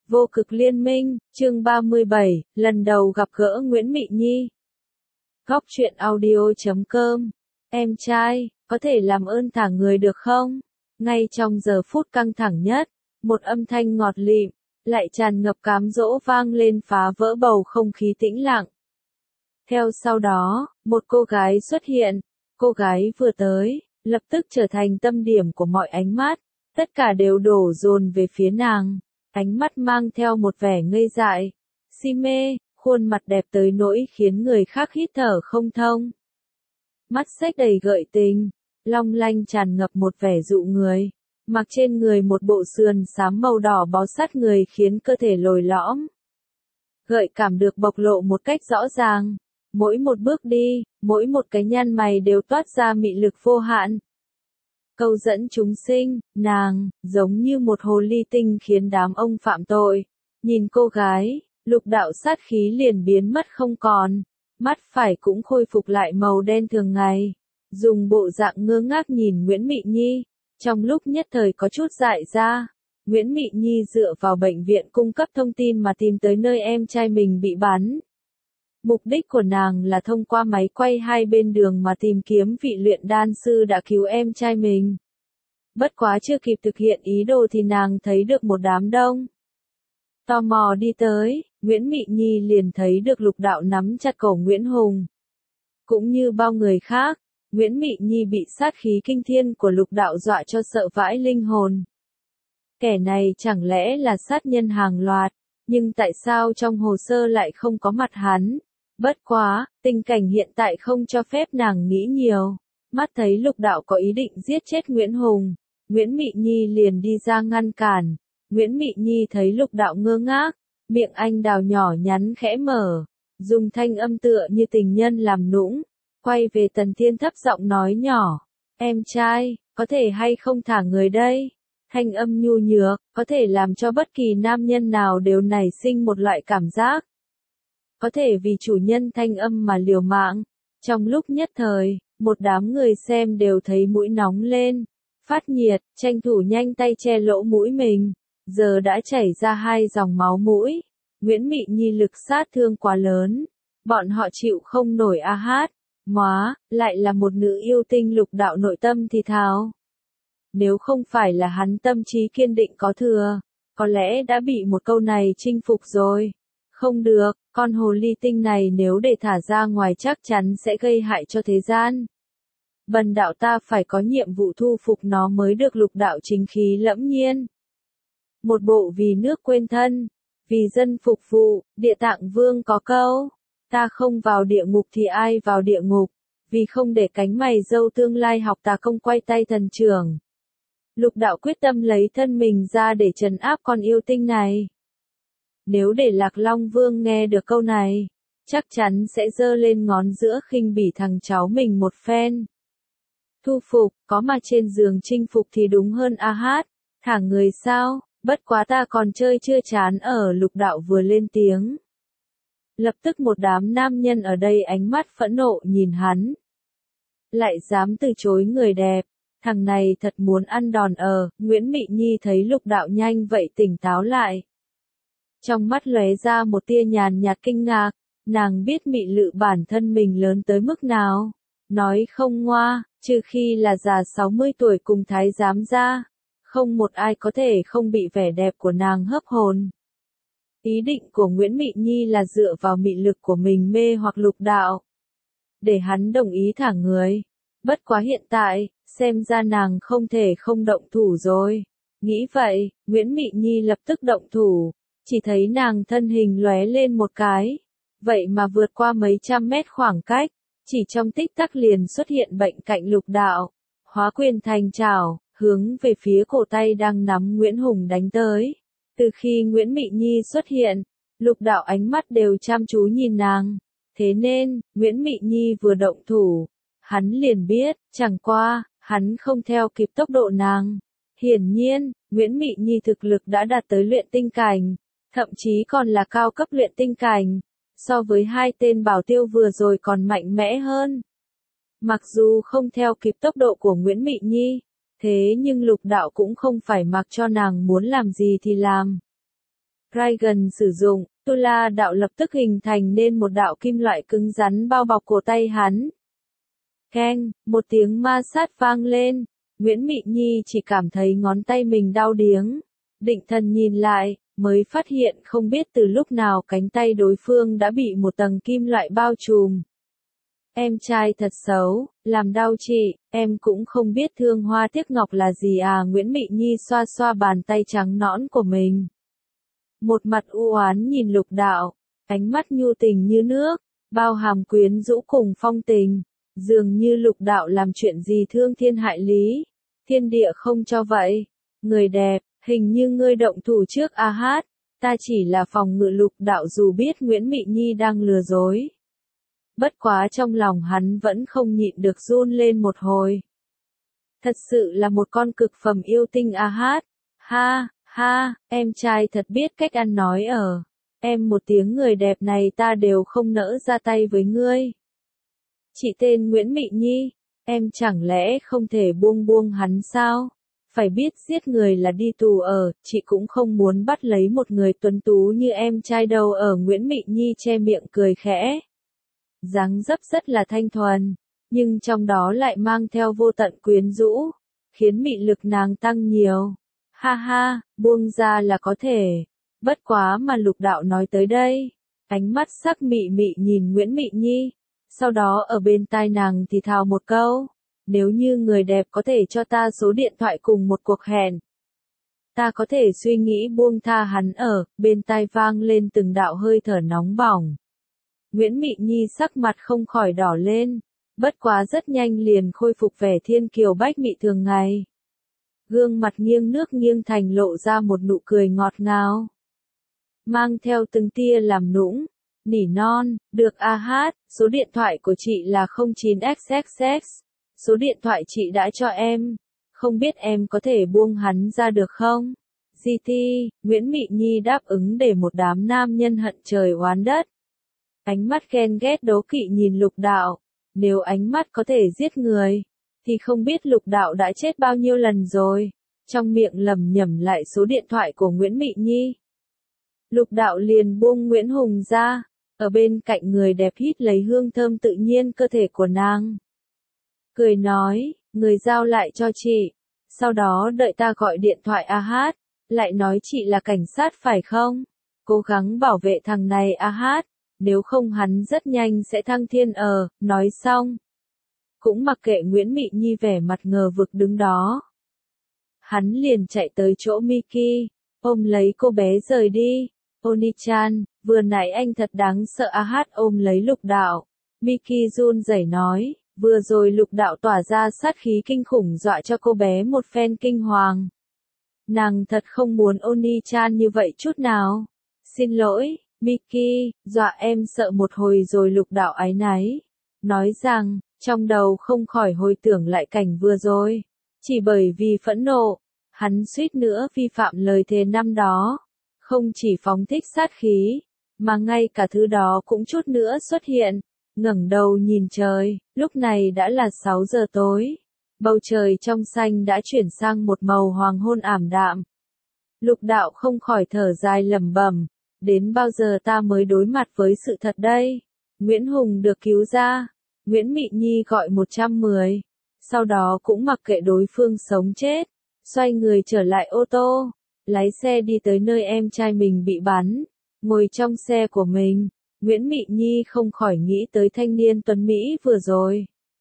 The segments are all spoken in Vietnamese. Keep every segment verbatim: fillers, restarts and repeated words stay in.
Vô cực liên minh, chương ba mươi bảy, lần đầu gặp gỡ Nguyễn Mị Nhi. Góc truyện audio chấm com. Em trai, có thể làm ơn thả người được không? Ngay trong giờ phút căng thẳng nhất, một âm thanh ngọt lịm, lại tràn ngập cám dỗ vang lên phá vỡ bầu không khí tĩnh lặng. Theo sau đó, một cô gái xuất hiện. Cô gái vừa tới, lập tức trở thành tâm điểm của mọi ánh mắt. Tất cả đều đổ dồn về phía nàng. Ánh mắt mang theo một vẻ ngây dại, si mê, khuôn mặt đẹp tới nỗi khiến người khác hít thở không thông. Mắt xếch đầy gợi tình, long lanh tràn ngập một vẻ dụ người, mặc trên người một bộ sườn xám màu đỏ bó sát người khiến cơ thể lồi lõm. Gợi cảm được bộc lộ một cách rõ ràng, mỗi một bước đi, mỗi một cái nhăn mày đều toát ra mị lực vô hạn. Câu dẫn chúng sinh, nàng, giống như một hồ ly tinh khiến đám ông phạm tội. Nhìn cô gái, lục đạo sát khí liền biến mất không còn, mắt phải cũng khôi phục lại màu đen thường ngày. Dùng bộ dạng ngơ ngác nhìn Nguyễn Mị Nhi, trong lúc nhất thời có chút dại ra. Nguyễn Mị Nhi dựa vào bệnh viện cung cấp thông tin mà tìm tới nơi em trai mình bị bắn. Mục đích của nàng là thông qua máy quay hai bên đường mà tìm kiếm vị luyện đan sư đã cứu em trai mình. Bất quá chưa kịp thực hiện ý đồ thì nàng thấy được một đám đông. Tò mò đi tới, Nguyễn Mị Nhi liền thấy được lục đạo nắm chặt cổ Nguyễn Hùng. Cũng như bao người khác, Nguyễn Mị Nhi bị sát khí kinh thiên của lục đạo dọa cho sợ vãi linh hồn. Kẻ này chẳng lẽ là sát nhân hàng loạt, nhưng tại sao trong hồ sơ lại không có mặt hắn? Bất quá, tình cảnh hiện tại không cho phép nàng nghĩ nhiều. Mắt thấy lục đạo có ý định giết chết Nguyễn Hùng, Nguyễn Mị Nhi liền đi ra ngăn cản. Nguyễn Mị Nhi thấy lục đạo ngơ ngác, miệng anh đào nhỏ nhắn khẽ mở, dùng thanh âm tựa như tình nhân làm nũng, quay về Tần Thiên thấp giọng nói nhỏ, em trai, có thể hay không thả người đây? Thanh âm nhu nhược, có thể làm cho bất kỳ nam nhân nào đều nảy sinh một loại cảm giác. Có thể vì chủ nhân thanh âm mà liều mạng. Trong lúc nhất thời, một đám người xem đều thấy mũi nóng lên, phát nhiệt, tranh thủ nhanh tay che lỗ mũi mình, giờ đã chảy ra hai dòng máu mũi. Nguyễn Mị Nhi lực sát thương quá lớn, bọn họ chịu không nổi a hát, móa, lại là một nữ yêu tinh lục đạo nội tâm thì thào. Nếu không phải là hắn tâm trí kiên định có thừa, có lẽ đã bị một câu này chinh phục rồi. Không được, con hồ ly tinh này nếu để thả ra ngoài chắc chắn sẽ gây hại cho thế gian. Bần đạo ta phải có nhiệm vụ thu phục nó mới được lục đạo chính khí lẫm nhiên. Một bộ vì nước quên thân, vì dân phục vụ, Địa Tạng Vương có câu, ta không vào địa ngục thì ai vào địa ngục, vì không để cánh mày râu tương lai học tà công quay tay thần trưởng. Lục đạo quyết tâm lấy thân mình ra để trấn áp con yêu tinh này. Nếu để Lạc Long Vương nghe được câu này, chắc chắn sẽ giơ lên ngón giữa khinh bỉ thằng cháu mình một phen. Thu phục, có mà trên giường chinh phục thì đúng hơn a hát, thả người sao, bất quá ta còn chơi chưa chán ở lục đạo vừa lên tiếng. Lập tức một đám nam nhân ở đây ánh mắt phẫn nộ nhìn hắn. Lại dám từ chối người đẹp, thằng này thật muốn ăn đòn ở, Nguyễn Mị Nhi thấy lục đạo nhanh vậy tỉnh táo lại. Trong mắt lóe ra một tia nhàn nhạt kinh ngạc, nàng biết mị lự bản thân mình lớn tới mức nào. Nói không ngoa, trừ khi là già sáu mươi tuổi cùng thái giám ra, không một ai có thể không bị vẻ đẹp của nàng hấp hồn. Ý định của Nguyễn Mị Nhi là dựa vào mị lực của mình mê hoặc lục đạo, để hắn đồng ý thả người. Bất quá hiện tại, xem ra nàng không thể không động thủ rồi. Nghĩ vậy, Nguyễn Mị Nhi lập tức động thủ. Chỉ thấy nàng thân hình lóe lên một cái, vậy mà vượt qua mấy trăm mét khoảng cách, chỉ trong tích tắc liền xuất hiện bệnh cạnh lục đạo, hóa quyền thành trảo, hướng về phía cổ tay đang nắm Nguyễn Hùng đánh tới. Từ khi Nguyễn Mị Nhi xuất hiện, lục đạo ánh mắt đều chăm chú nhìn nàng, thế nên, Nguyễn Mị Nhi vừa động thủ, hắn liền biết, chẳng qua, hắn không theo kịp tốc độ nàng. Hiển nhiên, Nguyễn Mị Nhi thực lực đã đạt tới luyện tinh cảnh. Thậm chí còn là cao cấp luyện tinh cảnh, so với hai tên bảo tiêu vừa rồi còn mạnh mẽ hơn. Mặc dù không theo kịp tốc độ của Nguyễn Mị Nhi, thế nhưng lục đạo cũng không phải mặc cho nàng muốn làm gì thì làm. Raigan sử dụng, Tu La đạo lập tức hình thành nên một đạo kim loại cứng rắn bao bọc cổ tay hắn. Keng, một tiếng ma sát vang lên, Nguyễn Mị Nhi chỉ cảm thấy ngón tay mình đau điếng. Định thần nhìn lại, mới phát hiện không biết từ lúc nào cánh tay đối phương đã bị một tầng kim loại bao trùm. Em trai thật xấu, làm đau chị, em cũng không biết thương hoa tiếc ngọc là gì à. Nguyễn Mị Nhi xoa xoa bàn tay trắng nõn của mình. Một mặt u oán nhìn Lục Đạo, ánh mắt nhu tình như nước, bao hàm quyến rũ cùng phong tình, dường như Lục Đạo làm chuyện gì thương thiên hại lý, thiên địa không cho vậy. Người đẹp, hình như ngươi động thủ trước a hát, ta chỉ là phòng ngự. Lục Đạo dù biết Nguyễn Mị Nhi đang lừa dối. Bất quá trong lòng hắn vẫn không nhịn được run lên một hồi. Thật sự là một con cực phẩm yêu tinh a hát, ha, ha, em trai thật biết cách ăn nói ở. Em một tiếng người đẹp này ta đều không nỡ ra tay với ngươi. Chị tên Nguyễn Mị Nhi, em chẳng lẽ không thể buông buông hắn sao? Phải biết giết người là đi tù ở, chị cũng không muốn bắt lấy một người tuấn tú như em trai đâu. Ở Nguyễn Mị Nhi che miệng cười khẽ. Dáng dấp rất là thanh thuần, nhưng trong đó lại mang theo vô tận quyến rũ, khiến mị lực nàng tăng nhiều. Ha ha, buông ra là có thể. Bất quá mà Lục Đạo nói tới đây, ánh mắt sắc mị mị nhìn Nguyễn Mị Nhi, sau đó ở bên tai nàng thì thào một câu, nếu như người đẹp có thể cho ta số điện thoại cùng một cuộc hẹn, ta có thể suy nghĩ buông tha hắn. Ở bên tai vang lên từng đạo hơi thở nóng bỏng. Nguyễn Mị Nhi sắc mặt không khỏi đỏ lên, bất quá rất nhanh liền khôi phục vẻ thiên kiều bách mị thường ngày. Gương mặt nghiêng nước nghiêng thành lộ ra một nụ cười ngọt ngào, mang theo từng tia làm nũng, nỉ non, được a hát, số điện thoại của chị là không chín x x x, số điện thoại chị đã cho em, không biết em có thể buông hắn ra được không? giê tê, Nguyễn Mị Nhi đáp ứng để một đám nam nhân hận trời oán đất. Ánh mắt ghen ghét đố kỵ nhìn Lục Đạo, nếu ánh mắt có thể giết người, thì không biết Lục Đạo đã chết bao nhiêu lần rồi. Trong miệng lẩm nhẩm lại số điện thoại của Nguyễn Mị Nhi. Lục Đạo liền buông Nguyễn Hùng ra, ở bên cạnh người đẹp hít lấy hương thơm tự nhiên cơ thể của nàng. Cười nói, người giao lại cho chị, sau đó đợi ta gọi điện thoại a hát, lại nói chị là cảnh sát phải không? Cố gắng bảo vệ thằng này a hát. Nếu không hắn rất nhanh sẽ thăng thiên. Ờ, nói xong. Cũng mặc kệ Nguyễn Mị Nhi vẻ mặt ngờ vực đứng đó. Hắn liền chạy tới chỗ Miki, ôm lấy cô bé rời đi. Oni-chan, vừa nãy anh thật đáng sợ. a hát ôm lấy Lục Đạo. Miki run rẩy nói, vừa rồi Lục Đạo tỏa ra sát khí kinh khủng dọa cho cô bé một phen kinh hoàng. Nàng thật không muốn Oni-chan như vậy chút nào. Xin lỗi. Miki, dọa em sợ một hồi rồi. Lục Đạo áy náy, nói rằng, trong đầu không khỏi hồi tưởng lại cảnh vừa rồi. Chỉ bởi vì phẫn nộ, hắn suýt nữa vi phạm lời thề năm đó. Không chỉ phóng thích sát khí, mà ngay cả thứ đó cũng chút nữa xuất hiện. Ngẩng đầu nhìn trời, lúc này đã là sáu giờ tối. Bầu trời trong xanh đã chuyển sang một màu hoàng hôn ảm đạm. Lục Đạo không khỏi thở dài lẩm bẩm. Đến bao giờ ta mới đối mặt với sự thật đây? Nguyễn Hùng được cứu ra. Nguyễn Mị Nhi gọi một trăm mười. Sau đó cũng mặc kệ đối phương sống chết. Xoay người trở lại ô tô. Lái xe đi tới nơi em trai mình bị bắn. Ngồi trong xe của mình. Nguyễn Mị Nhi không khỏi nghĩ tới thanh niên tuấn Mỹ vừa rồi.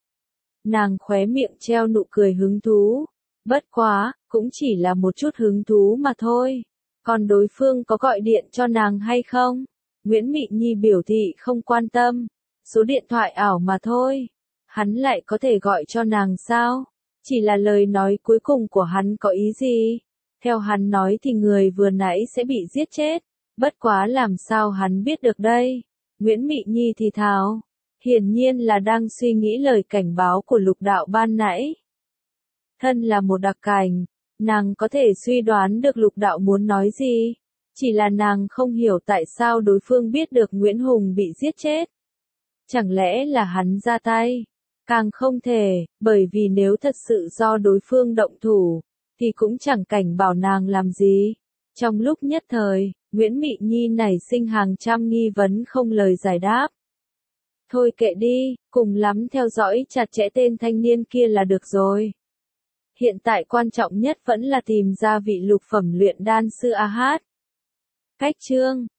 Nàng khóe miệng treo nụ cười hứng thú. Bất quá, cũng chỉ là một chút hứng thú mà thôi. Còn đối phương có gọi điện cho nàng hay không? Nguyễn Mị Nhi biểu thị không quan tâm. Số điện thoại ảo mà thôi. Hắn lại có thể gọi cho nàng sao? Chỉ là lời nói cuối cùng của hắn có ý gì? Theo hắn nói thì người vừa nãy sẽ bị giết chết. Bất quá làm sao hắn biết được đây? Nguyễn Mị Nhi thì thào. Hiển nhiên là đang suy nghĩ lời cảnh báo của Lục Đạo ban nãy. Thân là một đặc cảnh. Nàng có thể suy đoán được Lục Đạo muốn nói gì, chỉ là nàng không hiểu tại sao đối phương biết được Nguyễn Hùng bị giết chết. Chẳng lẽ là hắn ra tay? Càng không thể, bởi vì nếu thật sự do đối phương động thủ, thì cũng chẳng cảnh bảo nàng làm gì. Trong lúc nhất thời, Nguyễn Mị Nhi nảy sinh hàng trăm nghi vấn không lời giải đáp. Thôi kệ đi, cùng lắm theo dõi chặt chẽ tên thanh niên kia là được rồi. Hiện tại quan trọng nhất vẫn là tìm ra vị lục phẩm luyện đan sư A Hát. Cách chương